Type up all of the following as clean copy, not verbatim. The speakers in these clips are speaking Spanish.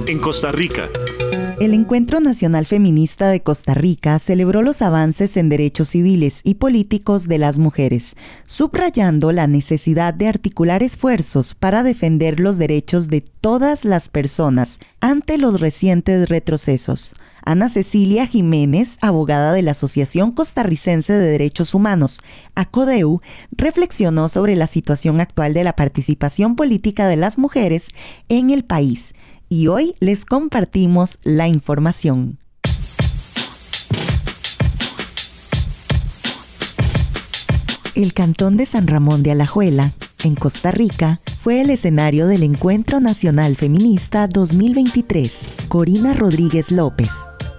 en Costa Rica. El Encuentro Nacional Feminista de Costa Rica celebró los avances en derechos civiles y políticos de las mujeres, subrayando la necesidad de articular esfuerzos para defender los derechos de todas las personas ante los recientes retrocesos. Ana Cecilia Jiménez, abogada de la Asociación Costarricense de Derechos Humanos, ACODEU, reflexionó sobre la situación actual de la participación política de las mujeres en el país. Y hoy les compartimos la información. El cantón de San Ramón de Alajuela, en Costa Rica, fue el escenario del Encuentro Nacional Feminista 2023, Corina Rodríguez López.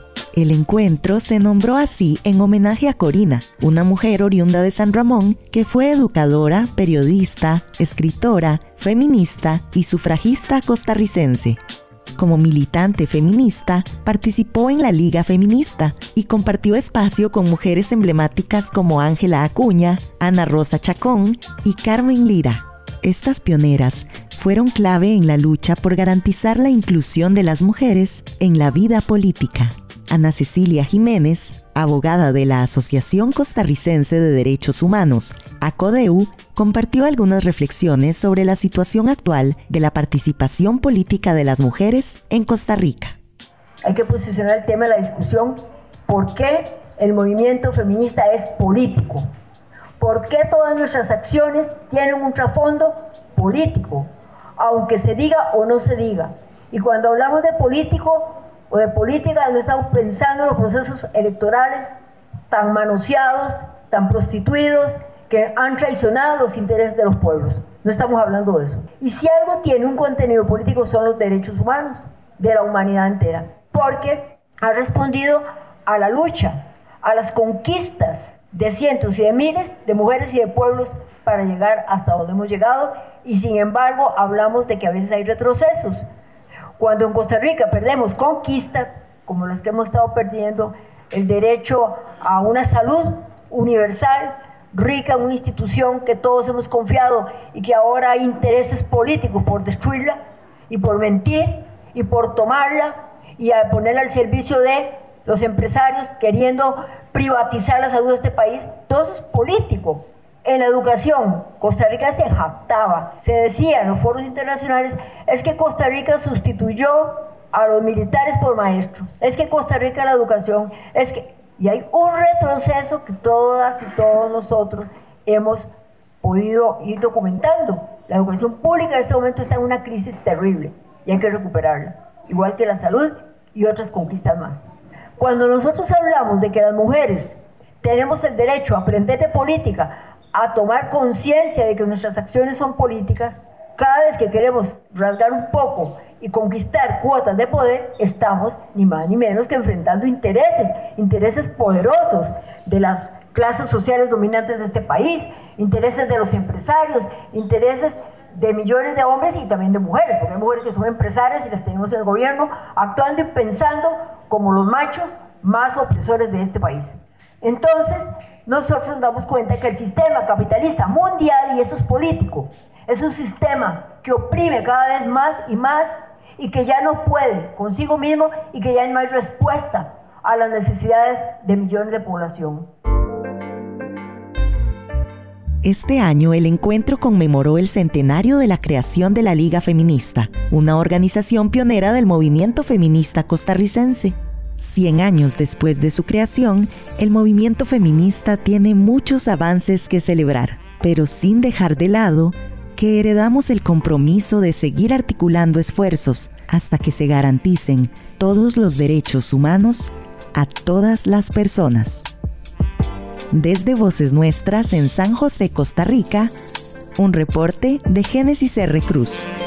El encuentro se nombró así en homenaje a Corina, una mujer oriunda de San Ramón que fue educadora, periodista, escritora, feminista y sufragista costarricense. Como militante feminista, participó en la Liga Feminista y compartió espacio con mujeres emblemáticas como Ángela Acuña, Ana Rosa Chacón y Carmen Lira. Estas pioneras fueron clave en la lucha por garantizar la inclusión de las mujeres en la vida política. Ana Cecilia Jiménez, abogada de la Asociación Costarricense de Derechos Humanos, ACODEU, compartió algunas reflexiones sobre la situación actual de la participación política de las mujeres en Costa Rica. Hay que posicionar el tema de la discusión, ¿por qué el movimiento feminista es político? ¿Por qué todas nuestras acciones tienen un trasfondo político? Aunque se diga o no se diga. Y cuando hablamos de político o de política, no estamos pensando en los procesos electorales tan manoseados, tan prostituidos, que han traicionado los intereses de los pueblos. No estamos hablando de eso. Y si algo tiene un contenido político son los derechos humanos de la humanidad entera, porque ha respondido a la lucha, a las conquistas de cientos y de miles de mujeres y de pueblos para llegar hasta donde hemos llegado, y sin embargo hablamos de que a veces hay retrocesos. Cuando en Costa Rica perdemos conquistas, como las que hemos estado perdiendo, el derecho a una salud universal, rica, una institución que todos hemos confiado y que ahora hay intereses políticos por destruirla y por mentir y por tomarla y a ponerla al servicio de los empresarios queriendo privatizar la salud de este país, todo eso es político. En la educación, Costa Rica se jactaba, se decía en los foros internacionales, es que Costa Rica sustituyó a los militares por maestros, es que Costa Rica la educación, es que... Y hay un retroceso que todas y todos nosotros hemos podido ir documentando. La educación pública en este momento está en una crisis terrible y hay que recuperarla, igual que la salud y otras conquistas más. Cuando nosotros hablamos de que las mujeres tenemos el derecho a aprender de política, a tomar conciencia de que nuestras acciones son políticas, cada vez que queremos rasgar un poco y conquistar cuotas de poder, estamos ni más ni menos que enfrentando intereses poderosos de las clases sociales dominantes de este país, intereses de los empresarios, intereses de millones de hombres y también de mujeres, porque hay mujeres que son empresarias y las tenemos en el gobierno, actuando y pensando como los machos más opresores de este país. Entonces, nosotros nos damos cuenta que el sistema capitalista mundial, y esto es político, es un sistema que oprime cada vez más y que ya no puede consigo mismo y que ya no hay respuesta a las necesidades de millones de población. Este año el encuentro conmemoró el centenario de la creación de la Liga Feminista, una organización pionera del movimiento feminista costarricense. 100 años después de su creación, el movimiento feminista tiene muchos avances que celebrar, pero sin dejar de lado que heredamos el compromiso de seguir articulando esfuerzos hasta que se garanticen todos los derechos humanos a todas las personas. Desde Voces Nuestras en San José, Costa Rica, un reporte de Génesis R. Cruz.